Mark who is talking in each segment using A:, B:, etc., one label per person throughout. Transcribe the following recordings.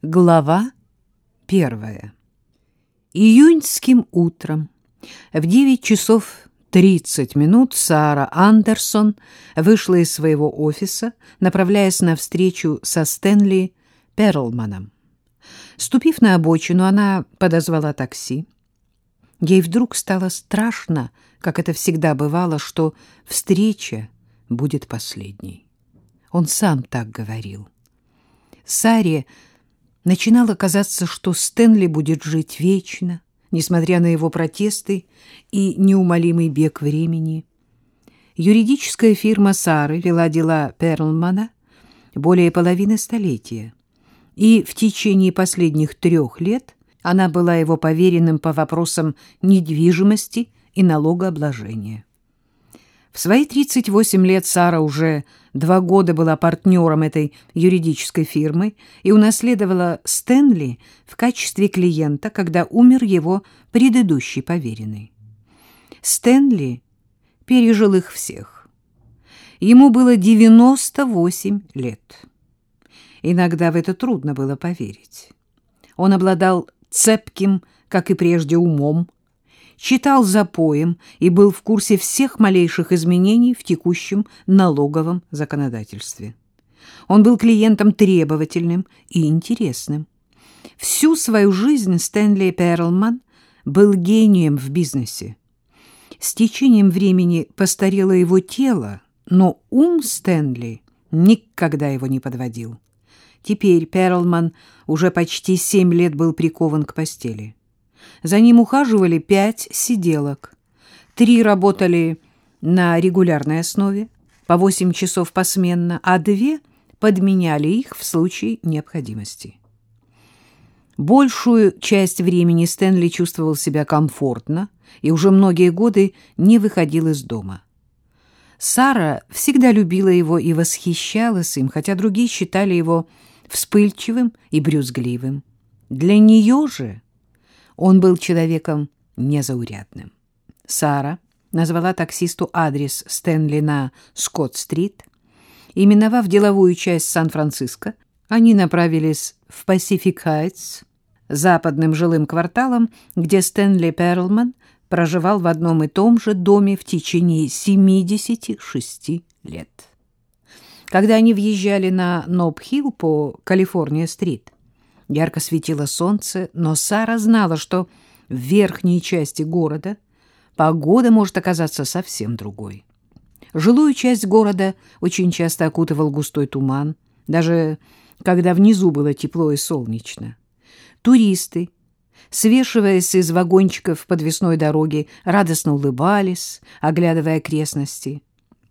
A: Глава 1. Июньским утром в 9 часов 30 минут Сара Андерсон вышла из своего офиса, направляясь на встречу со Стэнли Перлманом. Ступив на обочину, она подозвала такси. Ей вдруг стало страшно, как это всегда бывало, что встреча будет последней. Он сам так говорил. Саре начинало казаться, что Стэнли будет жить вечно, несмотря на его протесты и неумолимый бег времени. Юридическая фирма Сары вела дела Перлмана более половины столетия, и в течение последних 3 лет она была его поверенным по вопросам недвижимости и налогообложения. В свои 38 лет Сара уже 2 года была партнером этой юридической фирмы и унаследовала Стэнли в качестве клиента, когда умер его предыдущий поверенный. Стэнли пережил их всех. Ему было 98 лет. Иногда в это трудно было поверить. Он обладал цепким, как и прежде, умом, читал запоем и был в курсе всех малейших изменений в текущем налоговом законодательстве. Он был клиентом требовательным и интересным. Всю свою жизнь Стэнли Перлман был гением в бизнесе. С течением времени постарело его тело, но ум Стэнли никогда его не подводил. Теперь Перлман уже почти 7 лет был прикован к постели. За ним ухаживали 5 сиделок. 3 работали на регулярной основе, по 8 часов посменно, а 2 подменяли их в случае необходимости. Большую часть времени Стэнли чувствовал себя комфортно и уже многие годы не выходил из дома. Сара всегда любила его и восхищалась им, хотя другие считали его вспыльчивым и брюзгливым. Для нее же он был человеком незаурядным. Сара назвала таксисту адрес Стэнли на Скотт-стрит. И, миновав деловую часть Сан-Франциско, они направились в Пасифик-Хайтс, западным жилым кварталом, где Стэнли Перлман проживал в одном и том же доме в течение 76 лет. Когда они въезжали на Ноб-Хилл по Калифорния-стрит, ярко светило солнце, но Сара знала, что в верхней части города погода может оказаться совсем другой. Жилую часть города очень часто окутывал густой туман, даже когда внизу было тепло и солнечно. Туристы, свешиваясь из вагончиков подвесной дороги, радостно улыбались, оглядывая окрестности.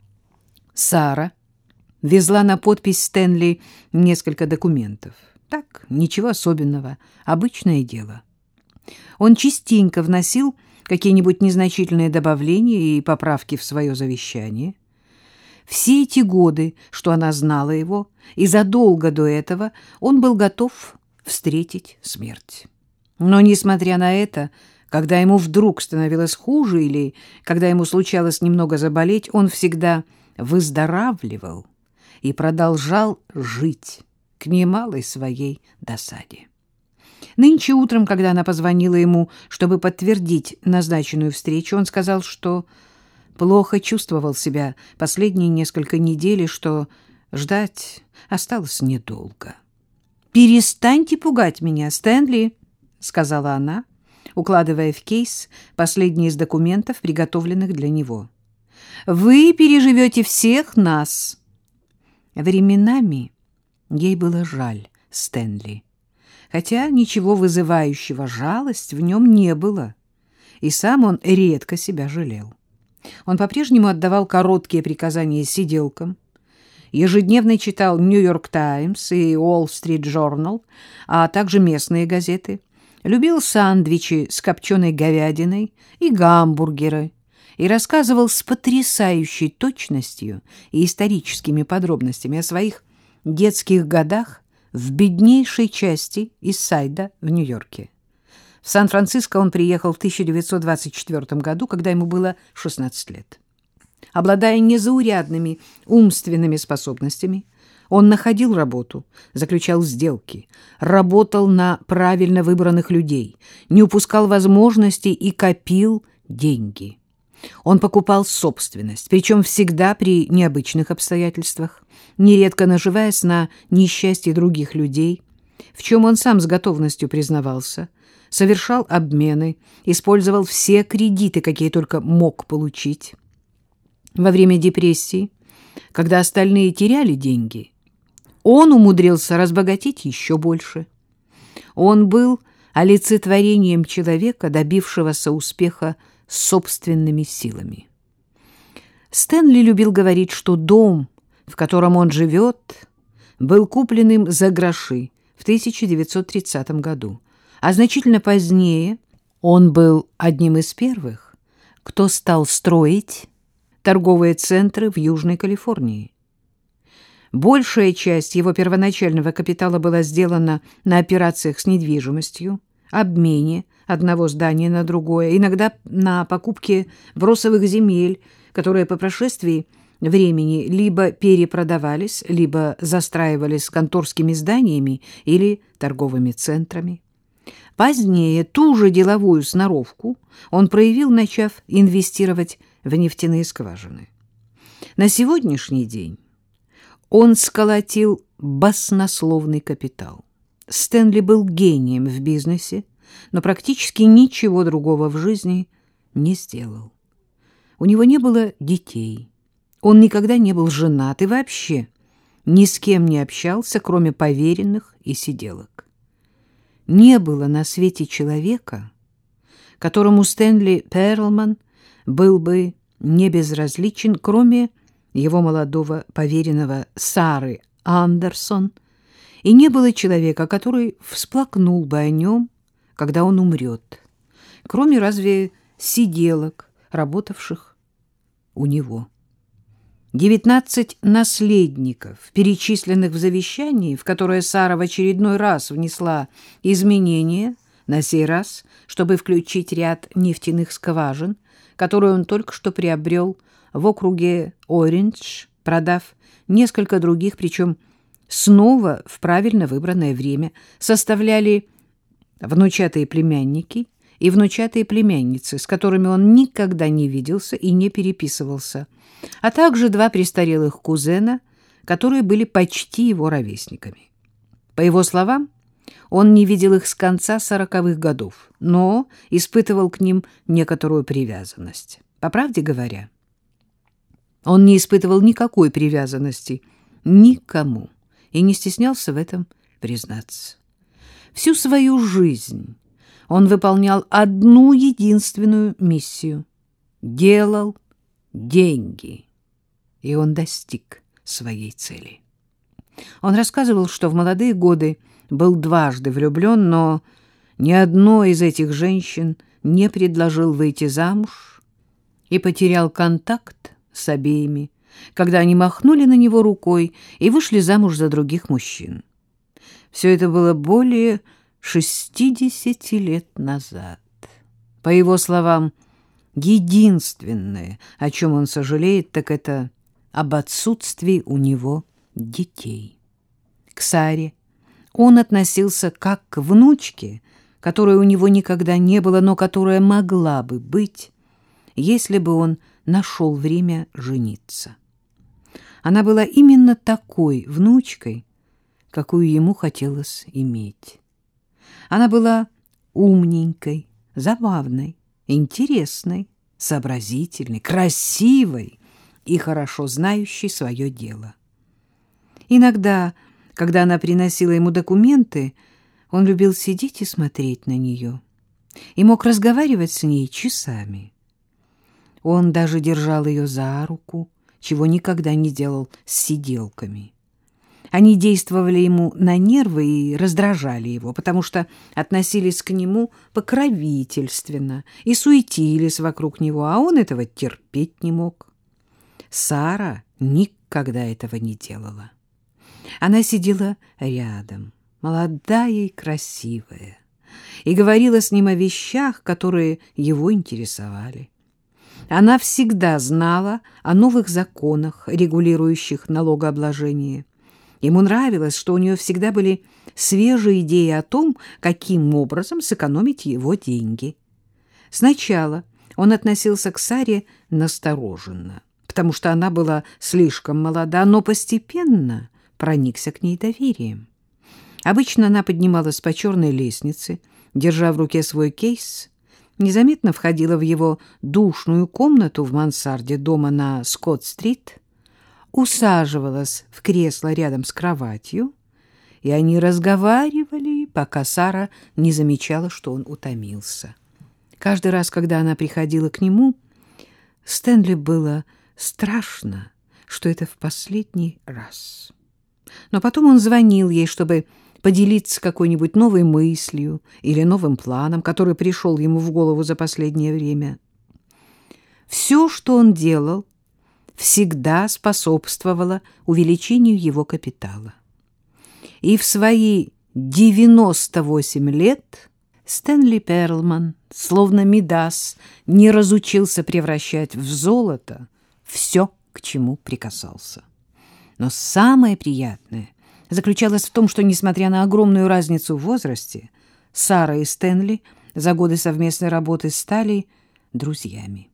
A: Сара везла на подпись Стэнли несколько документов. Так, ничего особенного, обычное дело. Он частенько вносил какие-нибудь незначительные добавления и поправки в свое завещание. Все эти годы, что она знала его, и задолго до этого он был готов встретить смерть. Но, несмотря на это, когда ему вдруг становилось хуже или когда ему случалось немного заболеть, он всегда выздоравливал и продолжал жить к немалой своей досаде. Нынче утром, когда она позвонила ему, чтобы подтвердить назначенную встречу, он сказал, что плохо чувствовал себя последние несколько недель и что ждать осталось недолго. «Перестаньте пугать меня, Стэнли», — сказала она, укладывая в кейс последний из документов, приготовленных для него. «Вы переживете всех нас». Временами ей было жаль Стэнли, хотя ничего вызывающего жалость в нем не было, и сам он редко себя жалел. Он по-прежнему отдавал короткие приказания сиделкам, ежедневно читал «Нью-Йорк Таймс» и «Уолл-Стрит Джорнал», а также местные газеты, любил сэндвичи с копченой говядиной и гамбургеры, и рассказывал с потрясающей точностью и историческими подробностями о своих детских годах в беднейшей части Ист-Сайда в Нью-Йорке. В Сан-Франциско он приехал в 1924 году, когда ему было 16 лет. Обладая незаурядными умственными способностями, Он находил работу, заключал сделки, работал на правильно выбранных людей, не упускал возможностей и копил деньги. Он покупал собственность, причем всегда при необычных обстоятельствах, нередко наживаясь на несчастье других людей, в чем он сам с готовностью признавался, совершал обмены, использовал все кредиты, какие только мог получить. Во время депрессии, когда остальные теряли деньги, он умудрился разбогатеть еще больше. Он был олицетворением человека, добившегося успеха собственными силами. Стэнли любил говорить, что дом, в котором он живет, был куплен им за гроши в 1930 году, а значительно позднее он был одним из первых, кто стал строить торговые центры в Южной Калифорнии. Большая часть его первоначального капитала была сделана на операциях с недвижимостью, обмене одного здания на другое, иногда на покупке бросовых земель, которые по прошествии времени либо перепродавались, либо застраивались конторскими зданиями или торговыми центрами. Позднее ту же деловую сноровку он проявил, начав инвестировать в нефтяные скважины. На сегодняшний день он сколотил баснословный капитал. Стэнли был гением в бизнесе, но практически ничего другого в жизни не сделал. У него не было детей, он никогда не был женат и вообще ни с кем не общался, кроме поверенных и сиделок. Не было на свете человека, которому Стэнли Перлман был бы не безразличен, кроме его молодого поверенного Сары Андерсон, и не было человека, который всплакнул бы о нем, когда он умрет, кроме разве сиделок, работавших у него. 19 наследников, перечисленных в завещании, в которое Сара в очередной раз внесла изменения, на сей раз, чтобы включить ряд нефтяных скважин, которые он только что приобрел в округе Ориндж, продав несколько других, причем снова в правильно выбранное время, составляли внучатые племянники и внучатые племянницы, с которыми он никогда не виделся и не переписывался, а также 2 престарелых кузена, которые были почти его ровесниками. По его словам, он не видел их с конца 40-х годов, но испытывал к ним некоторую привязанность. По правде говоря, он не испытывал никакой привязанности никому и не стеснялся в этом признаться. Всю свою жизнь он выполнял одну единственную миссию — делал деньги, и он достиг своей цели. Он рассказывал, что в молодые годы был дважды влюблен, но ни одной из этих женщин не предложил выйти замуж и потерял контакт с обеими, когда они махнули на него рукой и вышли замуж за других мужчин. Все это было более 60 лет назад. По его словам, единственное, о чем он сожалеет, так это об отсутствии у него детей. К Саре он относился как к внучке, которой у него никогда не было, но которая могла бы быть, если бы он нашел время жениться. Она была именно такой внучкой, какую ему хотелось иметь. Она была умненькой, забавной, интересной, сообразительной, красивой и хорошо знающей свое дело. Иногда, когда она приносила ему документы, он любил сидеть и смотреть на нее и мог разговаривать с ней часами. Он даже держал ее за руку, чего никогда не делал с сиделками. Они действовали ему на нервы и раздражали его, потому что относились к нему покровительственно и суетились вокруг него, а он этого терпеть не мог. Сара никогда этого не делала. Она сидела рядом, молодая и красивая, и говорила с ним о вещах, которые его интересовали. Она всегда знала о новых законах, регулирующих налогообложение, Ему нравилось, что у нее всегда были свежие идеи о том, каким образом сэкономить его деньги. Сначала он относился к Саре настороженно, потому что она была слишком молода, но постепенно проникся к ней доверием. Обычно она поднималась по черной лестнице, держа в руке свой кейс, незаметно входила в его душную комнату в мансарде дома на Скотт-стрит, усаживалась в кресло рядом с кроватью, и они разговаривали, пока Сара не замечала, что он утомился. Каждый раз, когда она приходила к нему, Стэнли было страшно, что это в последний раз. Но потом он звонил ей, чтобы поделиться какой-нибудь новой мыслью или новым планом, который пришел ему в голову за последнее время. Все, что он делал, всегда способствовало увеличению его капитала. И в свои 98 лет Стэнли Перлман, словно Мидас, не разучился превращать в золото все, к чему прикасался. Но самое приятное заключалось в том, что, несмотря на огромную разницу в возрасте, Сара и Стэнли за годы совместной работы стали друзьями.